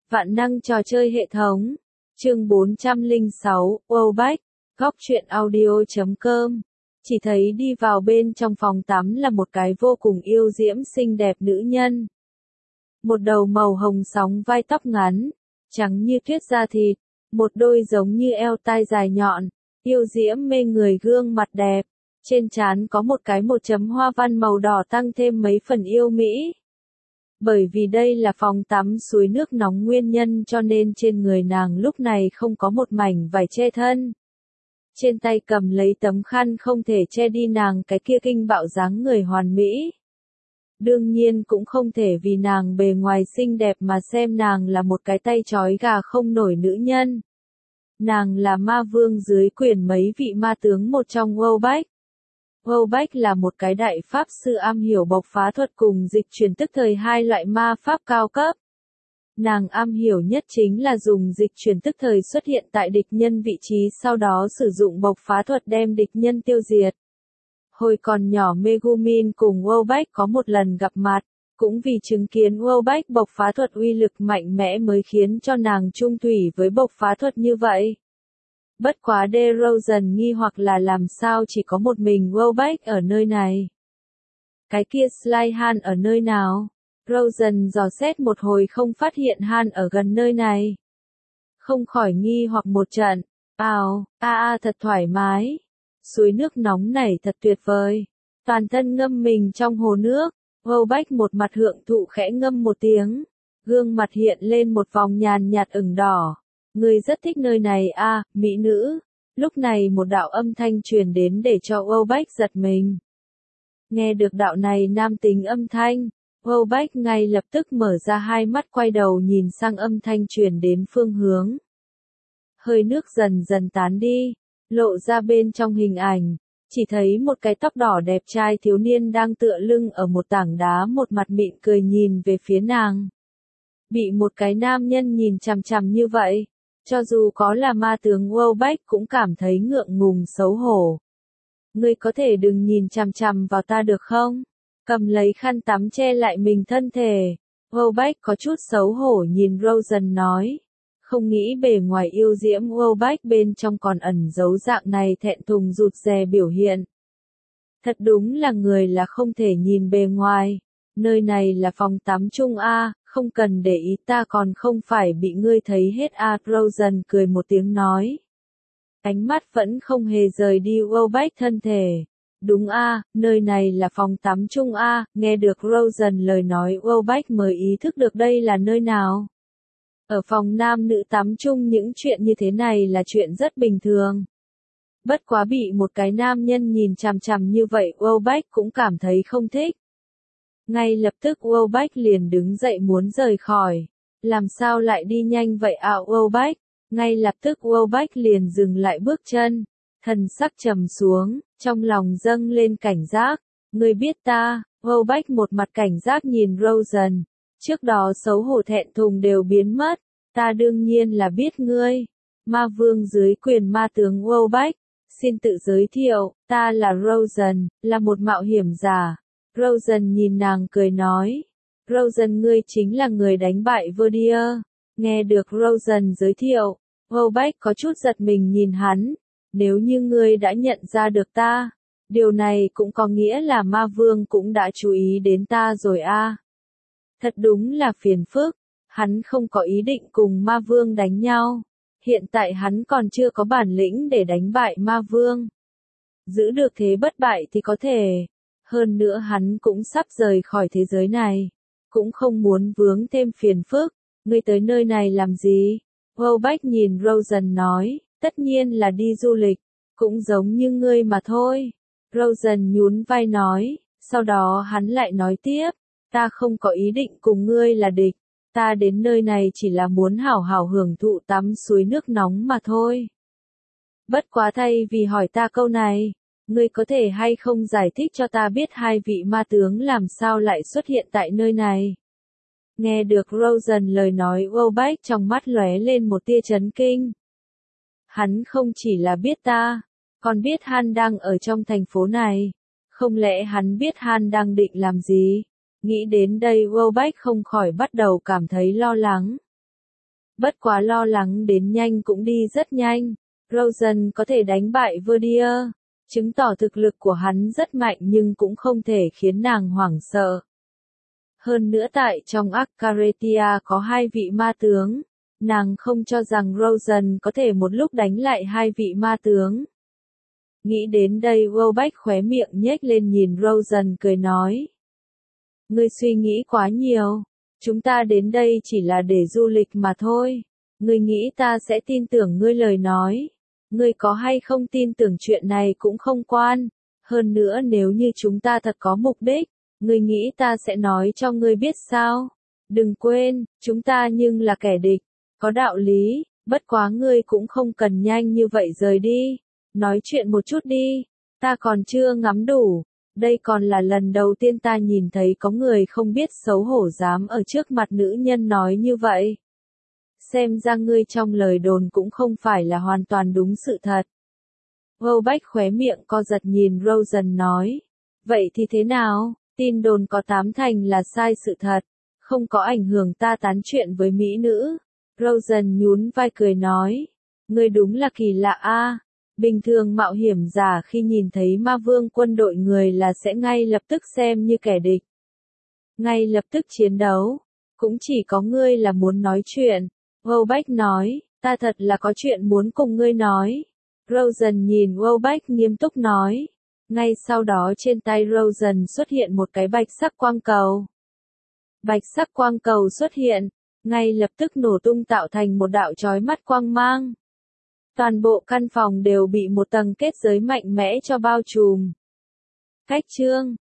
Vạn năng trò chơi hệ thống. Chương 406, Wowback, góc truyện audio.com. Chỉ thấy đi vào bên trong phòng tắm là một cái vô cùng yêu diễm xinh đẹp nữ nhân. Một đầu màu hồng sóng vai tóc ngắn, trắng như tuyết da thịt, một đôi giống như eo tai dài nhọn, yêu diễm mê người gương mặt đẹp. Trên trán có một cái một chấm hoa văn màu đỏ tăng thêm mấy phần yêu mỹ. Bởi vì đây là phòng tắm suối nước nóng nguyên nhân cho nên trên người nàng lúc này không có một mảnh vải che thân. Trên tay cầm lấy tấm khăn không thể che đi nàng cái kia kinh bạo dáng người hoàn mỹ. Đương nhiên cũng không thể vì nàng bề ngoài xinh đẹp mà xem nàng là một cái tay trói gà không nổi nữ nhân. Nàng là ma vương dưới quyền mấy vị ma tướng một trong Wowback. Wowback là một cái đại pháp sư am hiểu bộc phá thuật cùng dịch chuyển tức thời hai loại ma pháp cao cấp. Nàng am hiểu nhất chính là dùng dịch chuyển tức thời xuất hiện tại địch nhân vị trí sau đó sử dụng bộc phá thuật đem địch nhân tiêu diệt. Hồi còn nhỏ Megumin cùng Wowback có một lần gặp mặt, cũng vì chứng kiến Wowback bộc phá thuật uy lực mạnh mẽ mới khiến cho nàng trung thủy với bộc phá thuật như vậy. Bất quá DeRozan nghi hoặc là làm sao chỉ có một mình Wowback ở nơi này. Cái kia Slyhan ở nơi nào? Rozan dò xét một hồi không phát hiện Han ở gần nơi này. Không khỏi nghi hoặc một trận. Thật thoải mái. Suối nước nóng này thật tuyệt vời. Toàn thân ngâm mình trong hồ nước. Wowback một mặt hưởng thụ khẽ ngâm một tiếng. Gương mặt hiện lên một vòng nhàn nhạt ửng đỏ. Người rất thích nơi này mỹ nữ. Lúc này một đạo âm thanh truyền đến để cho Wowback giật mình. Nghe được đạo này nam tính âm thanh, Wowback ngay lập tức mở ra hai mắt quay đầu nhìn sang âm thanh truyền đến phương hướng. Hơi nước dần dần tán đi, lộ ra bên trong hình ảnh, chỉ thấy một cái tóc đỏ đẹp trai thiếu niên đang tựa lưng ở một tảng đá một mặt mỉm cười nhìn về phía nàng. Bị một cái nam nhân nhìn chằm chằm như vậy, cho dù có là ma tướng Wowback cũng cảm thấy ngượng ngùng xấu hổ. Ngươi có thể đừng nhìn chằm chằm vào ta được không? Cầm lấy khăn tắm che lại mình thân thể. Wowback có chút xấu hổ nhìn Rozan nói. Không nghĩ bề ngoài yêu diễm Wowback bên trong còn ẩn giấu dạng này thẹn thùng rụt rè biểu hiện. Thật đúng là người là không thể nhìn bề ngoài. Nơi này là phòng tắm chung không cần để ý ta còn không phải bị ngươi thấy hết Rozan cười một tiếng nói. Ánh mắt vẫn không hề rời đi Wowback thân thể. Đúng nơi này là phòng tắm chung nghe được Rozan lời nói Wowback mới ý thức được đây là nơi nào. Ở phòng nam nữ tắm chung những chuyện như thế này là chuyện rất bình thường. Bất quá bị một cái nam nhân nhìn chằm chằm như vậy Wowback cũng cảm thấy không thích. Ngay lập tức Wowback liền đứng dậy muốn rời khỏi. Làm sao lại đi nhanh vậy Wowback? Ngay lập tức Wowback liền dừng lại bước chân. Thần sắc trầm xuống, trong lòng dâng lên cảnh giác. Ngươi biết ta, Wowback một mặt cảnh giác nhìn Rozan. Trước đó xấu hổ thẹn thùng đều biến mất. Ta đương nhiên là biết ngươi. Ma vương dưới quyền ma tướng Wowback. Xin tự giới thiệu, ta là Rozan, là một mạo hiểm giả. Rozan nhìn nàng cười nói. Rozan ngươi chính là người đánh bại Verdier. Nghe được Rozan giới thiệu, Wowback có chút giật mình nhìn hắn. Nếu như ngươi đã nhận ra được ta, điều này cũng có nghĩa là ma vương cũng đã chú ý đến ta rồi Thật đúng là phiền phức, hắn không có ý định cùng ma vương đánh nhau. Hiện tại hắn còn chưa có bản lĩnh để đánh bại ma vương. Giữ được thế bất bại thì có thể. Hơn nữa hắn cũng sắp rời khỏi thế giới này. Cũng không muốn vướng thêm phiền phức. Ngươi tới nơi này làm gì? Wowback nhìn Rozan nói. Tất nhiên là đi du lịch, cũng giống như ngươi mà thôi. Rozan nhún vai nói, sau đó hắn lại nói tiếp, ta không có ý định cùng ngươi là địch, ta đến nơi này chỉ là muốn hảo hảo hưởng thụ tắm suối nước nóng mà thôi. Bất quá thay vì hỏi ta câu này, ngươi có thể hay không giải thích cho ta biết hai vị ma tướng làm sao lại xuất hiện tại nơi này? Nghe được Rozan lời nói Wowback trong mắt lóe lên một tia chấn kinh. Hắn không chỉ là biết ta, còn biết Han đang ở trong thành phố này. Không lẽ hắn biết Han đang định làm gì? Nghĩ đến đây Wowback không khỏi bắt đầu cảm thấy lo lắng. Bất quá lo lắng đến nhanh cũng đi rất nhanh. Rosen có thể đánh bại Verdier, chứng tỏ thực lực của hắn rất mạnh nhưng cũng không thể khiến nàng hoảng sợ. Hơn nữa tại trong Arcaretia có hai vị ma tướng, nàng không cho rằng Rosen có thể một lúc đánh lại hai vị ma tướng. Nghĩ đến đây Wobach khóe miệng nhếch lên nhìn Rosen cười nói. Ngươi suy nghĩ quá nhiều, chúng ta đến đây chỉ là để du lịch mà thôi. Ngươi nghĩ ta sẽ tin tưởng ngươi lời nói. Ngươi có hay không tin tưởng chuyện này cũng không quan. Hơn nữa nếu như chúng ta thật có mục đích, ngươi nghĩ ta sẽ nói cho ngươi biết sao? Đừng quên, chúng ta nhưng là kẻ địch. Có đạo lý, bất quá ngươi cũng không cần nhanh như vậy rời đi. Nói chuyện một chút đi, ta còn chưa ngắm đủ. Đây còn là lần đầu tiên ta nhìn thấy có người không biết xấu hổ dám ở trước mặt nữ nhân nói như vậy. Xem ra ngươi trong lời đồn cũng không phải là hoàn toàn đúng sự thật. Wobach khóe miệng co giật nhìn Rosen nói. Vậy thì thế nào? Tin đồn có 8 thành là sai sự thật. Không có ảnh hưởng ta tán chuyện với mỹ nữ. Rosen nhún vai cười nói. Ngươi đúng là kỳ lạ a. Bình thường mạo hiểm giả khi nhìn thấy ma vương quân đội người là sẽ ngay lập tức xem như kẻ địch. Ngay lập tức chiến đấu. Cũng chỉ có ngươi là muốn nói chuyện. Wobach nói, ta thật là có chuyện muốn cùng ngươi nói. Rosen nhìn Wobach nghiêm túc nói. Ngay sau đó trên tay Rosen xuất hiện một cái bạch sắc quang cầu. Bạch sắc quang cầu xuất hiện, ngay lập tức nổ tung tạo thành một đạo chói mắt quang mang. Toàn bộ căn phòng đều bị một tầng kết giới mạnh mẽ cho bao trùm. Cách chương